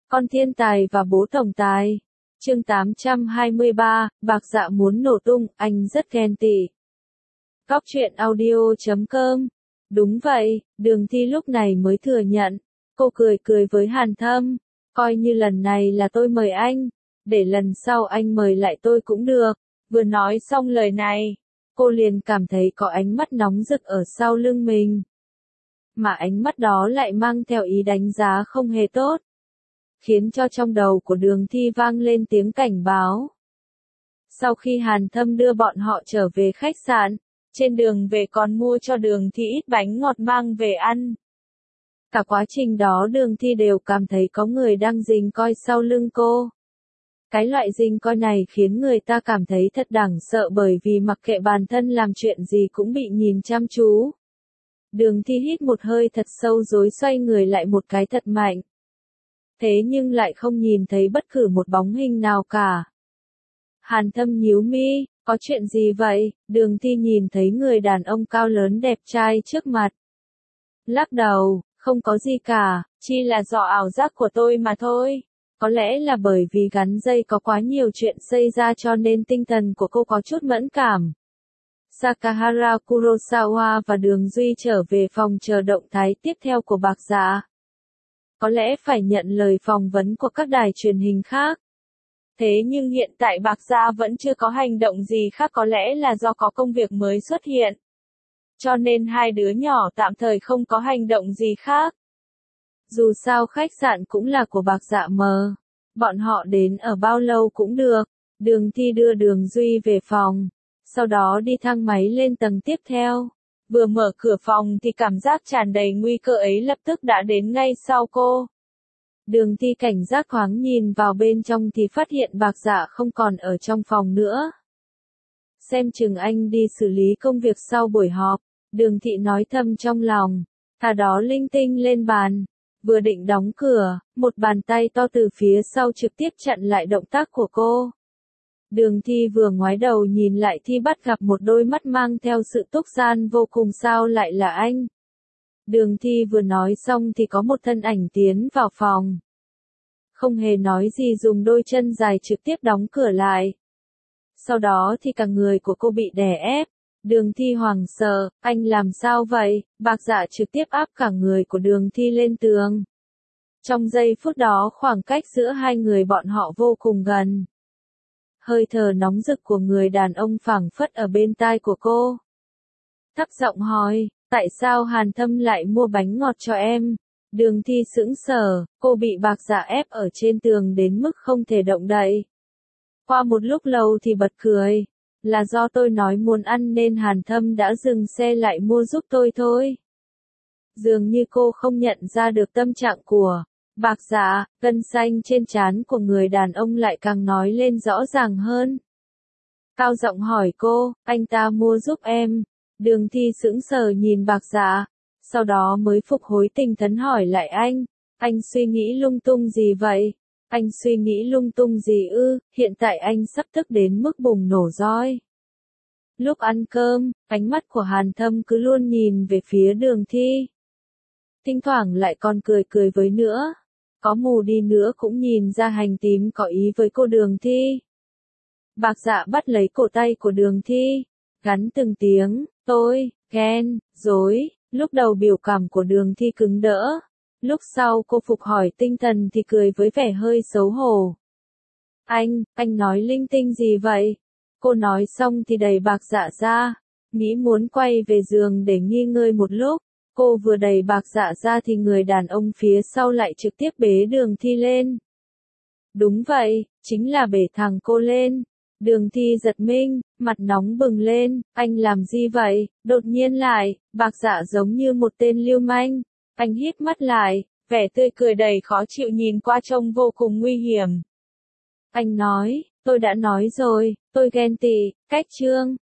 Con thiên tài và bố tổng tài. Chương 823, Bạc Dạ muốn nổ tung, anh rất ghen tị. Góc truyện audio.com. Đúng vậy, Đường Thi lúc này mới thừa nhận. Cô cười cười với Hàn Thâm. Coi như lần này là tôi mời anh. Để lần sau anh mời lại tôi cũng được. Vừa nói xong lời này, cô liền cảm thấy có ánh mắt nóng rực ở sau lưng mình. Mà ánh mắt đó lại mang theo ý đánh giá không hề tốt. Khiến cho trong đầu của Đường Thi vang lên tiếng cảnh báo. Sau khi Hàn Thâm đưa bọn họ trở về khách sạn, trên đường về còn mua cho Đường Thi ít bánh ngọt mang về ăn. Cả quá trình đó Đường Thi đều cảm thấy có người đang rình coi sau lưng cô. Cái loại rình coi này khiến người ta cảm thấy thật đáng sợ bởi vì mặc kệ bản thân làm chuyện gì cũng bị nhìn chăm chú. Đường Thi hít một hơi thật sâu rồi xoay người lại một cái thật mạnh. Thế nhưng lại không nhìn thấy bất cứ một bóng hình nào cả. Hàn Thâm nhíu mi, có chuyện gì vậy? Đường Thi nhìn thấy người đàn ông cao lớn đẹp trai trước mặt. Lắc đầu, không có gì cả, chỉ là do ảo giác của tôi mà thôi. Có lẽ là bởi vì gắn dây có quá nhiều chuyện xảy ra cho nên tinh thần của cô có chút mẫn cảm. Sakahara Kurosawa và Đường Duy trở về phòng chờ động thái tiếp theo của Bạc Dạ. Có lẽ phải nhận lời phỏng vấn của các đài truyền hình khác. Thế nhưng hiện tại Bạc Dạ vẫn chưa có hành động gì khác, có lẽ là do có công việc mới xuất hiện. Cho nên hai đứa nhỏ tạm thời không có hành động gì khác. Dù sao khách sạn cũng là của Bạc Dạ mờ. Bọn họ đến ở bao lâu cũng được. Đường Thi đưa Đường Duy về phòng. Sau đó đi thang máy lên tầng tiếp theo. Vừa mở cửa phòng thì cảm giác tràn đầy nguy cơ ấy lập tức đã đến ngay sau cô. Đường Thi cảnh giác thoáng nhìn vào bên trong thì phát hiện Bạc Dạ không còn ở trong phòng nữa. Xem chừng anh đi xử lý công việc sau buổi họp, Đường Thị nói thầm trong lòng, thà đó linh tinh lên bàn. Vừa định đóng cửa, một bàn tay to từ phía sau trực tiếp chặn lại động tác của cô. Đường Thi vừa ngoái đầu nhìn lại thì bắt gặp một đôi mắt mang theo sự túc gian vô cùng, sao lại là anh? Đường Thi vừa nói xong thì có một thân ảnh tiến vào phòng. Không hề nói gì dùng đôi chân dài trực tiếp đóng cửa lại. Sau đó thì cả người của cô bị đè ép. Đường Thi hoảng sợ, anh làm sao vậy? Bạc Dạ trực tiếp áp cả người của Đường Thi lên tường. Trong giây phút đó khoảng cách giữa hai người bọn họ vô cùng gần. Hơi thở nóng rực của người đàn ông phảng phất ở bên tai của cô. Thấp giọng hỏi, tại sao Hàn Thâm lại mua bánh ngọt cho em? Đường Thi sững sờ, cô bị Bạc Dạ ép ở trên tường đến mức không thể động đậy. Qua một lúc lâu thì bật cười. Là do tôi nói muốn ăn nên Hàn Thâm đã dừng xe lại mua giúp tôi thôi. Dường như cô không nhận ra được tâm trạng của Bạc Dạ, gân xanh trên trán của người đàn ông lại càng nói lên rõ ràng hơn. Cao giọng hỏi cô, anh ta mua giúp em. Đường Thi sững sờ nhìn Bạc Dạ, sau đó mới phục hối tinh thần hỏi lại anh suy nghĩ lung tung gì vậy? Anh suy nghĩ lung tung gì ư? Hiện tại anh sắp tức đến mức bùng nổ rồi. Lúc ăn cơm, ánh mắt của Hàn Thâm cứ luôn nhìn về phía Đường Thi. Thỉnh thoảng lại còn cười cười với nữa. Có mù đi nữa cũng nhìn ra hành tím có ý với cô Đường Thi. Bạc Dạ bắt lấy cổ tay của Đường Thi, gắn từng tiếng, tôi, ghen, dối. Lúc đầu biểu cảm của Đường Thi cứng đỡ. Lúc sau cô phục hỏi tinh thần thì cười với vẻ hơi xấu hổ. Anh nói linh tinh gì vậy? Cô nói xong thì đẩy Bạc Dạ ra, nghĩ muốn quay về giường để nghỉ ngơi một lúc. Cô vừa đẩy Bạc Dạ ra thì người đàn ông phía sau lại trực tiếp bế Đường Thi lên. Đúng vậy, chính là bế thẳng cô lên. Đường Thi giật mình, mặt nóng bừng lên, anh làm gì vậy? Đột nhiên lại, Bạc Dạ giống như một tên lưu manh. Anh hít mắt lại, vẻ tươi cười đầy khó chịu nhìn qua trông vô cùng nguy hiểm. Anh nói, tôi đã nói rồi, tôi ghen tị, cách chương.